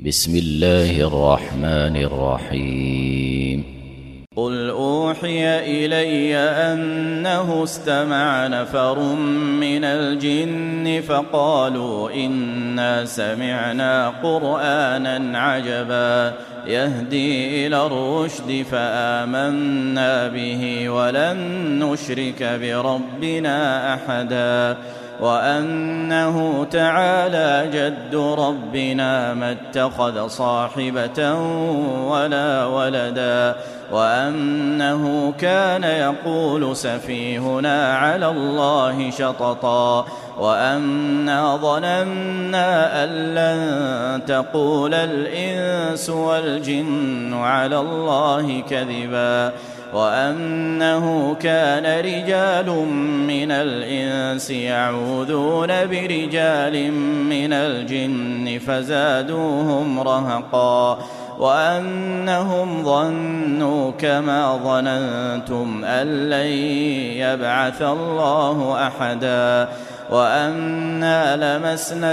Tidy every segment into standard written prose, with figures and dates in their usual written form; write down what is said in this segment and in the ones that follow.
بسم الله الرحمن الرحيم قل أوحي إلي أنه استمع نفر من الجن فقالوا إنا سمعنا قرآنا عجبا يهدي إلى الرشد فآمنا به ولن نشرك بربنا أحدا وأنه تعالى جد ربنا ما اتخذ صاحبة ولا ولدا وأنه كان يقول سفيهنا على الله شططا وأنا ظننا أن لن تقول الإنس والجن على الله كذبا وأنه كان رجال من الإنس يعوذون برجال من الجن فزادوهم رهقا وأنهم ظنوا كما ظننتم أن لن يبعث الله أحدا وأنا لمسنا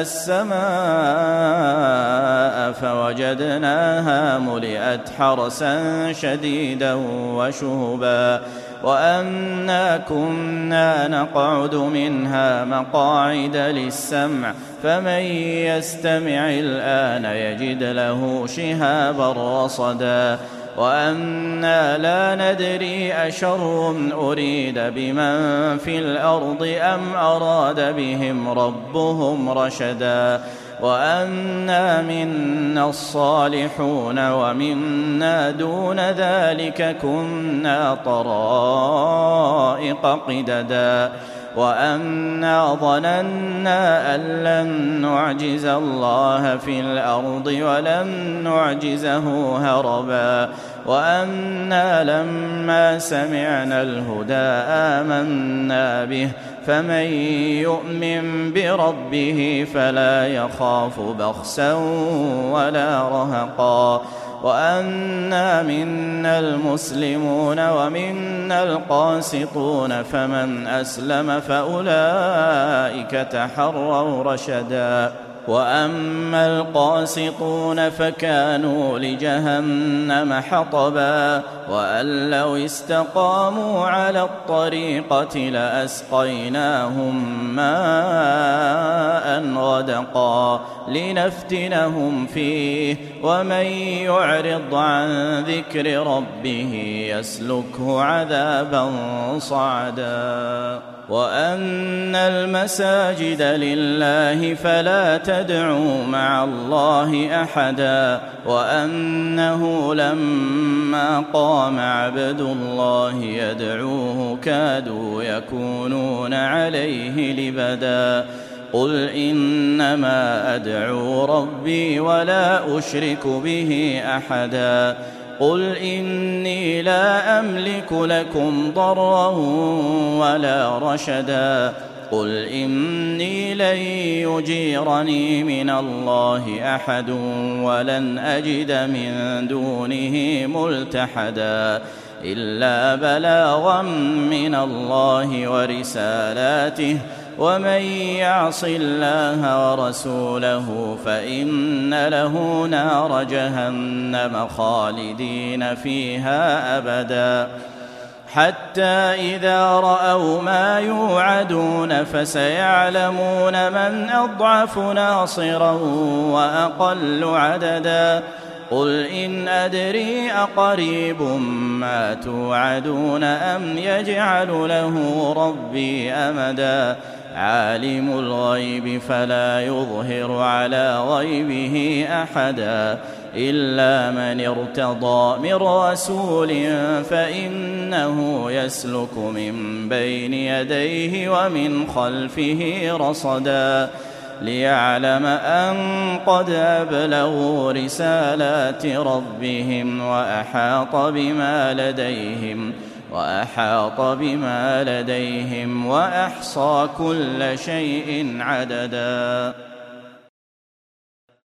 السماء فوجدناها ملئت حرسا شديدا وشهبا وأنا كنا نقعد منها مقاعد للسمع فمن يستمع الآن يجد له شهابا رصدا وأنا لا ندري أشر أريد بمن في الأرض أم أراد بهم ربهم رشدا وأنا منا الصالحون ومنا دون ذلك كنا طرائق قددا وأنا ظننا أن لن نعجز الله في الأرض ولن نعجزه هربا وأنا لما سمعنا الهدى آمنا به فمن يؤمن بربه فلا يخاف بخسا ولا رهقا وأنا منا المسلمون ومنا القاسطون فمن أسلم فأولئك تحروا رشدا وأما القاسطون فكانوا لجهنم حطبا وأن لو استقاموا على الطريقة لأسقيناهم ماء غدقا لنفتنهم فيه ومن يعرض عن ذكر ربه يسلكه عذابا صعدا وأن المساجد لله فلا تدعوا مع الله أحدا وأنه لما قام عبد الله يدعوه كادوا يكونون عليه لبدا قل إنما أدعو ربي ولا أشرك به أحدا قل إني لا أملك لكم ضرا ولا رشدا قل إني لن يجيرني من الله أحد ولن أجد من دونه ملتحدا إلا بلاغا من الله ورسالاته ومن يعص الله ورسوله فإن له نار جهنم خالدين فيها أبدا حتى إذا رأوا ما يوعدون فسيعلمون من أضعف ناصرا وأقل عددا قل إن أدري أقريب ما توعدون أم يجعل له ربي أمدا عالم الغيب فلا يظهر على غيبه أحدا إلا من ارتضى من رسول فإنه يسلك من بين يديه ومن خلفه رصدا ليعلم أن قد أبلغوا رسالات ربهم وأحاط بما لديهم وأحصى كل شيء عددا